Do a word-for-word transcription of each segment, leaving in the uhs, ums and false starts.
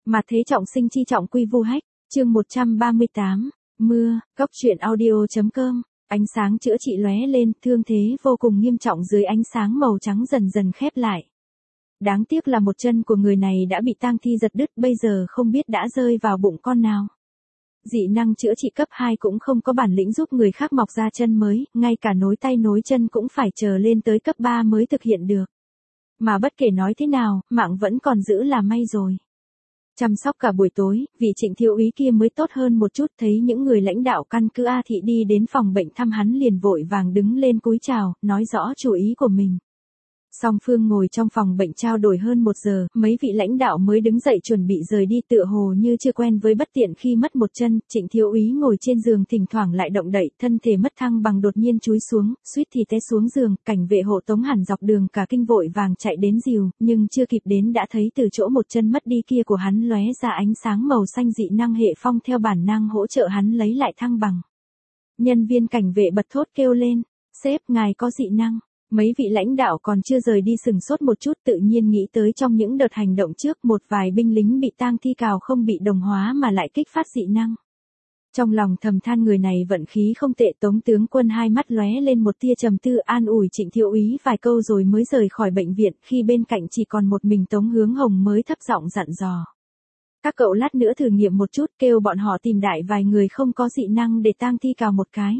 Mà thế trọng sinh chi trọng quy vu hách, chương một trăm ba mươi tám, mưa, góc truyện audio.com, ánh sáng chữa trị lóe lên, thương thế vô cùng nghiêm trọng dưới ánh sáng màu trắng dần dần khép lại. Đáng tiếc là một chân của người này đã bị tang thi giật đứt, bây giờ không biết đã rơi vào bụng con nào. Dị năng chữa trị cấp hai cũng không có bản lĩnh giúp người khác mọc ra chân mới, ngay cả nối tay nối chân cũng phải chờ lên tới cấp ba mới thực hiện được. Mà bất kể nói thế nào, mạng vẫn còn giữ là may rồi. Chăm sóc cả buổi tối, vị Trịnh thiếu úy kia mới tốt hơn một chút, thấy những người lãnh đạo căn cứ A Thị đi đến phòng bệnh thăm hắn liền vội vàng đứng lên cúi chào, nói rõ chủ ý của mình. Song phương ngồi trong phòng bệnh trao đổi hơn một giờ, mấy vị lãnh đạo mới đứng dậy chuẩn bị rời đi, tựa hồ như chưa quen với bất tiện khi mất một chân. Trịnh thiếu úy ngồi trên giường thỉnh thoảng lại động đậy, thân thể mất thăng bằng đột nhiên chúi xuống, suýt thì té xuống giường. Cảnh vệ hộ tống hẳn dọc đường cả kinh vội vàng chạy đến dìu, nhưng chưa kịp đến đã thấy từ chỗ một chân mất đi kia của hắn lóe ra ánh sáng màu xanh, dị năng hệ phong theo bản năng hỗ trợ hắn lấy lại thăng bằng. Nhân viên cảnh vệ bật thốt kêu lên, sếp, ngài có dị năng. Mấy vị lãnh đạo còn chưa rời đi sừng sốt một chút, tự nhiên nghĩ tới trong những đợt hành động trước một vài binh lính bị tang thi cào không bị đồng hóa mà lại kích phát dị năng. Trong lòng thầm than người này vận khí không tệ. Tống tướng quân hai mắt lóe lên một tia trầm tư, an ủi Trịnh thiếu úy vài câu rồi mới rời khỏi bệnh viện, khi bên cạnh chỉ còn một mình Tống Hướng Hồng mới thấp giọng dặn dò. Các cậu lát nữa thử nghiệm một chút, kêu bọn họ tìm đại vài người không có dị năng để tang thi cào một cái.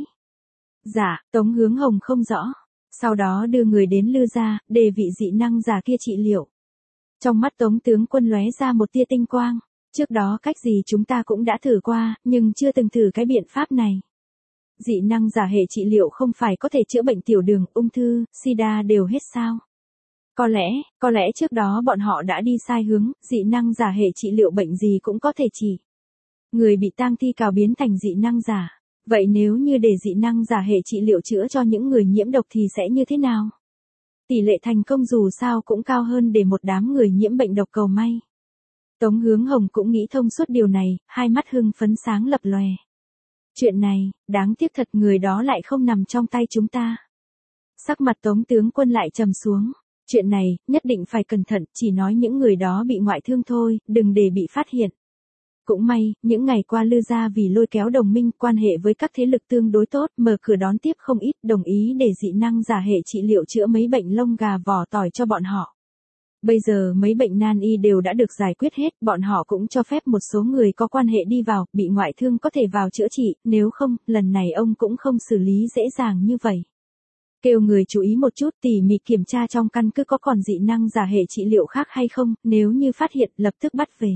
Dạ, Tống Hướng Hồng không rõ. Sau đó đưa người đến Lư gia, để vị dị năng giả kia trị liệu. Trong mắt Tống tướng quân lóe ra một tia tinh quang. Trước đó cách gì chúng ta cũng đã thử qua, nhưng chưa từng thử cái biện pháp này. Dị năng giả hệ trị liệu không phải có thể chữa bệnh tiểu đường, ung thư, sida đều hết sao? Có lẽ, có lẽ trước đó bọn họ đã đi sai hướng, dị năng giả hệ trị liệu bệnh gì cũng có thể trị. Người bị tang thi cào biến thành dị năng giả. Vậy nếu như để dị năng giả hệ trị liệu chữa cho những người nhiễm độc thì sẽ như thế nào? Tỷ lệ thành công dù sao cũng cao hơn để một đám người nhiễm bệnh độc cầu may. Tống Hướng Hồng cũng nghĩ thông suốt điều này, hai mắt hưng phấn sáng lập lòe. Chuyện này, đáng tiếc thật, người đó lại không nằm trong tay chúng ta. Sắc mặt Tống tướng quân lại trầm xuống. Chuyện này, nhất định phải cẩn thận, chỉ nói những người đó bị ngoại thương thôi, đừng để bị phát hiện. Cũng may, những ngày qua Lư gia vì lôi kéo đồng minh, quan hệ với các thế lực tương đối tốt, mở cửa đón tiếp không ít, đồng ý để dị năng giả hệ trị liệu chữa mấy bệnh lông gà vỏ tỏi cho bọn họ. Bây giờ mấy bệnh nan y đều đã được giải quyết hết, bọn họ cũng cho phép một số người có quan hệ đi vào, bị ngoại thương có thể vào chữa trị, nếu không, lần này ông cũng không xử lý dễ dàng như vậy. Kêu người chú ý một chút, tỉ mỉ kiểm tra trong căn cứ có còn dị năng giả hệ trị liệu khác hay không, nếu như phát hiện lập tức bắt về.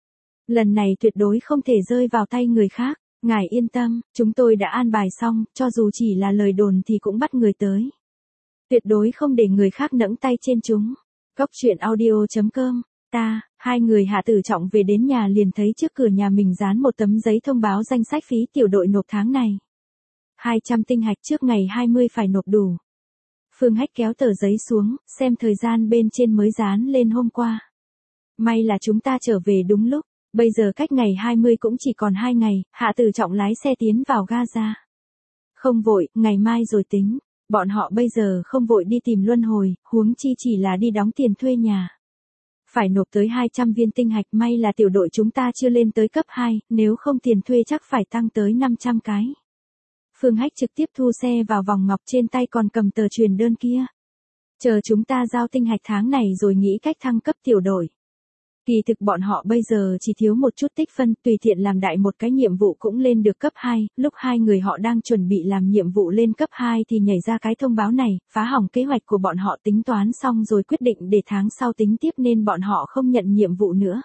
Lần này tuyệt đối không thể rơi vào tay người khác, ngài yên tâm, chúng tôi đã an bài xong, cho dù chỉ là lời đồn thì cũng bắt người tới. Tuyệt đối không để người khác nẫng tay trên chúng. Góc truyện audio.com, ta, hai người Hạ Tử Trọng về đến nhà liền thấy trước cửa nhà mình dán một tấm giấy thông báo danh sách phí tiểu đội nộp tháng này. hai trăm tinh hạch trước ngày hai mươi phải nộp đủ. Phương Hách kéo tờ giấy xuống, xem thời gian bên trên mới dán lên hôm qua. May là chúng ta trở về đúng lúc. Bây giờ cách ngày hai mươi cũng chỉ còn hai ngày, Hạ Tử Trọng lái xe tiến vào Gaza. Không vội, ngày mai rồi tính. Bọn họ bây giờ không vội đi tìm luân hồi, huống chi chỉ là đi đóng tiền thuê nhà. Phải nộp tới hai trăm viên tinh hạch, may là tiểu đội chúng ta chưa lên tới cấp hai, nếu không tiền thuê chắc phải tăng tới năm trăm cái. Phương Hách trực tiếp thu xe vào vòng ngọc, trên tay còn cầm tờ truyền đơn kia. Chờ chúng ta giao tinh hạch tháng này rồi nghĩ cách thăng cấp tiểu đội. Kỳ thực bọn họ bây giờ chỉ thiếu một chút tích phân, tùy tiện làm đại một cái nhiệm vụ cũng lên được cấp hai, lúc hai người họ đang chuẩn bị làm nhiệm vụ lên cấp hai thì nhảy ra cái thông báo này, phá hỏng kế hoạch của bọn họ, tính toán xong rồi quyết định để tháng sau tính tiếp nên bọn họ không nhận nhiệm vụ nữa.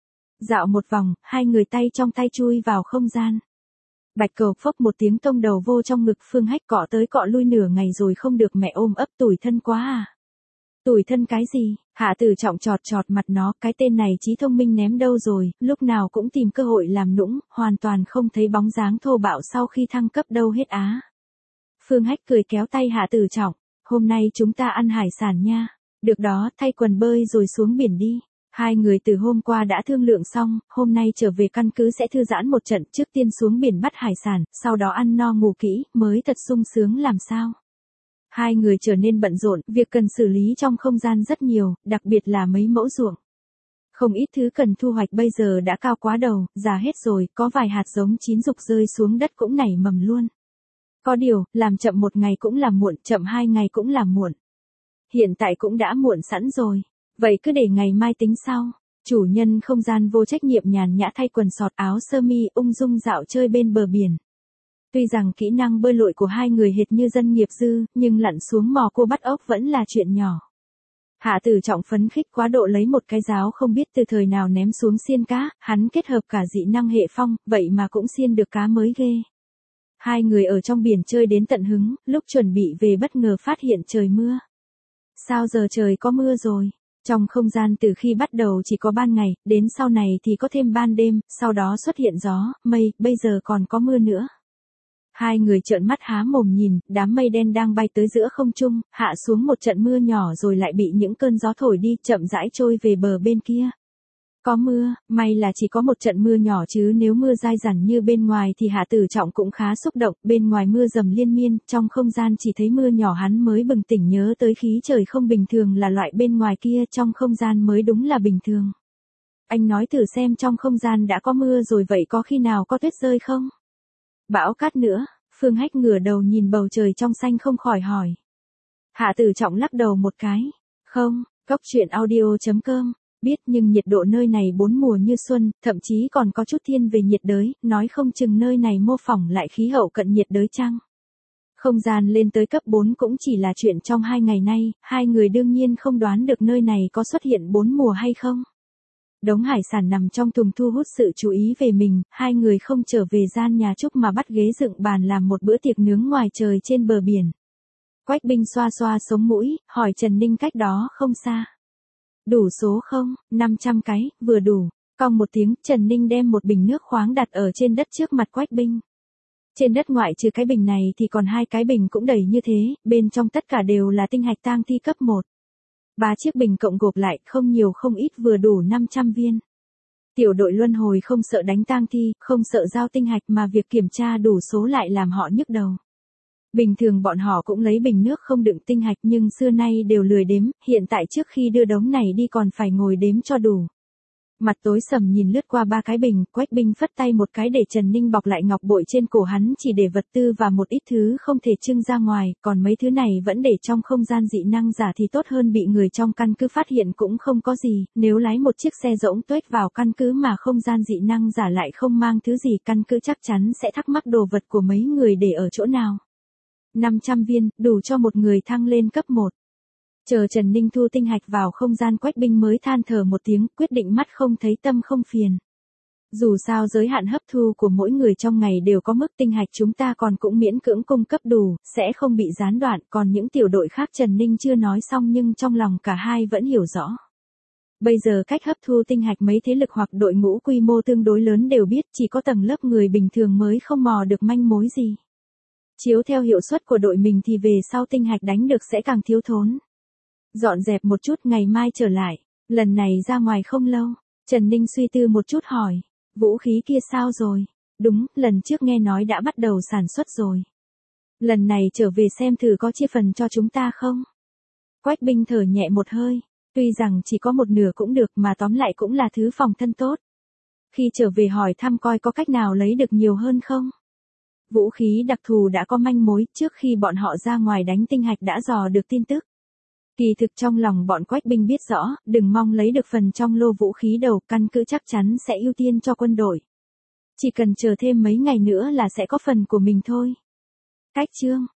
Dạo một vòng, hai người tay trong tay chui vào không gian. Bạch Cầu phốc một tiếng tông đầu vô trong ngực, Phương Hách cọ tới cọ lui nửa ngày rồi không được mẹ ôm ấp, tủi thân quá à. Tủi thân cái gì? Hạ Tử Trọng chọt chọt mặt nó, cái tên này trí thông minh ném đâu rồi, lúc nào cũng tìm cơ hội làm nũng, hoàn toàn không thấy bóng dáng thô bạo sau khi thăng cấp đâu hết á. Phương Hách cười kéo tay Hạ Tử Trọng, hôm nay chúng ta ăn hải sản nha. Được đó, thay quần bơi rồi xuống biển đi. Hai người từ hôm qua đã thương lượng xong, hôm nay trở về căn cứ sẽ thư giãn một trận, trước tiên xuống biển bắt hải sản, sau đó ăn no ngủ kỹ, mới thật sung sướng làm sao. Hai người trở nên bận rộn, việc cần xử lý trong không gian rất nhiều, đặc biệt là mấy mẫu ruộng. Không ít thứ cần thu hoạch bây giờ đã cao quá đầu, già hết rồi, có vài hạt giống chín rục rơi xuống đất cũng nảy mầm luôn. Có điều, làm chậm một ngày cũng là muộn, chậm hai ngày cũng là muộn. Hiện tại cũng đã muộn sẵn rồi. Vậy cứ để ngày mai tính sau. Chủ nhân không gian vô trách nhiệm nhàn nhã thay quần sọt áo sơ mi ung dung dạo chơi bên bờ biển. Tuy rằng kỹ năng bơi lội của hai người hệt như dân nghiệp dư, nhưng lặn xuống mò cua bắt ốc vẫn là chuyện nhỏ. Hạ Tử Trọng phấn khích quá độ lấy một cái giáo không biết từ thời nào ném xuống xiên cá, hắn kết hợp cả dị năng hệ phong, vậy mà cũng xiên được cá mới ghê. Hai người ở trong biển chơi đến tận hứng, lúc chuẩn bị về bất ngờ phát hiện trời mưa. Sao giờ trời có mưa rồi? Trong không gian từ khi bắt đầu chỉ có ban ngày, đến sau này thì có thêm ban đêm, sau đó xuất hiện gió, mây, bây giờ còn có mưa nữa. Hai người trợn mắt há mồm nhìn, đám mây đen đang bay tới giữa không trung, hạ xuống một trận mưa nhỏ rồi lại bị những cơn gió thổi đi, chậm rãi trôi về bờ bên kia. Có mưa, may là chỉ có một trận mưa nhỏ chứ nếu mưa dai dẳng như bên ngoài thì Hạ Tử Trọng cũng khá xúc động, bên ngoài mưa dầm liên miên, trong không gian chỉ thấy mưa nhỏ hắn mới bừng tỉnh nhớ tới khí trời không bình thường là loại bên ngoài kia, trong không gian mới đúng là bình thường. Anh nói thử xem trong không gian đã có mưa rồi vậy có khi nào có tuyết rơi không? Bão cát nữa, Phương Hách ngửa đầu nhìn bầu trời trong xanh không khỏi hỏi. Hạ Tử Trọng lắc đầu một cái. Không, Cốc Truyện Audio chấm com. Biết nhưng nhiệt độ nơi này bốn mùa như xuân, thậm chí còn có chút thiên về nhiệt đới, nói không chừng nơi này mô phỏng lại khí hậu cận nhiệt đới chăng. Không gian lên tới cấp bốn cũng chỉ là chuyện trong hai ngày nay, hai người đương nhiên không đoán được nơi này có xuất hiện bốn mùa hay không. Đống hải sản nằm trong thùng thu hút sự chú ý về mình, hai người không trở về gian nhà Trúc mà bắt ghế dựng bàn làm một bữa tiệc nướng ngoài trời trên bờ biển. Quách Binh xoa xoa sống mũi, hỏi Trần Ninh cách đó không xa. Đủ số không? năm trăm cái, vừa đủ. Cong một tiếng, Trần Ninh đem một bình nước khoáng đặt ở trên đất trước mặt Quách Binh. Trên đất ngoại trừ cái bình này thì còn hai cái bình cũng đầy như thế, bên trong tất cả đều là tinh hạch tang thi cấp một. Ba chiếc bình cộng gộp lại, không nhiều không ít vừa đủ năm trăm viên. Tiểu đội luân hồi không sợ đánh tang thi, không sợ giao tinh hạch mà việc kiểm tra đủ số lại làm họ nhức đầu. Bình thường bọn họ cũng lấy bình nước không đựng tinh hạch nhưng xưa nay đều lười đếm, hiện tại trước khi đưa đống này đi còn phải ngồi đếm cho đủ. Mặt tối sầm nhìn lướt qua ba cái bình, Quách Binh phất tay một cái để Trần Ninh bọc lại ngọc bội trên cổ hắn chỉ để vật tư và một ít thứ không thể trưng ra ngoài, còn mấy thứ này vẫn để trong không gian dị năng giả thì tốt hơn bị người trong căn cứ phát hiện cũng không có gì, nếu lái một chiếc xe rỗng tuếch vào căn cứ mà không gian dị năng giả lại không mang thứ gì căn cứ chắc chắn sẽ thắc mắc đồ vật của mấy người để ở chỗ nào. năm trăm viên, đủ cho một người thăng lên cấp một. Chờ Trần Ninh thu tinh hạch vào không gian Quách Binh mới than thở một tiếng, quyết định mắt không thấy tâm không phiền. Dù sao giới hạn hấp thu của mỗi người trong ngày đều có mức tinh hạch chúng ta còn cũng miễn cưỡng cung cấp đủ, sẽ không bị gián đoạn, còn những tiểu đội khác Trần Ninh chưa nói xong nhưng trong lòng cả hai vẫn hiểu rõ. Bây giờ cách hấp thu tinh hạch mấy thế lực hoặc đội ngũ quy mô tương đối lớn đều biết, chỉ có tầng lớp người bình thường mới không mò được manh mối gì. Chiếu theo hiệu suất của đội mình thì về sau tinh hạch đánh được sẽ càng thiếu thốn. Dọn dẹp một chút ngày mai trở lại, lần này ra ngoài không lâu, Trần Ninh suy tư một chút hỏi, vũ khí kia sao rồi? Đúng, lần trước nghe nói đã bắt đầu sản xuất rồi. Lần này trở về xem thử có chia phần cho chúng ta không? Quách Binh thở nhẹ một hơi, tuy rằng chỉ có một nửa cũng được mà tóm lại cũng là thứ phòng thân tốt. Khi trở về hỏi thăm coi có cách nào lấy được nhiều hơn không? Vũ khí đặc thù đã có manh mối, trước khi bọn họ ra ngoài đánh tinh hạch đã dò được tin tức. Kỳ thực trong lòng bọn Quách Binh biết rõ, đừng mong lấy được phần trong lô vũ khí đầu, căn cứ chắc chắn sẽ ưu tiên cho quân đội. Chỉ cần chờ thêm mấy ngày nữa là sẽ có phần của mình thôi. Cách chương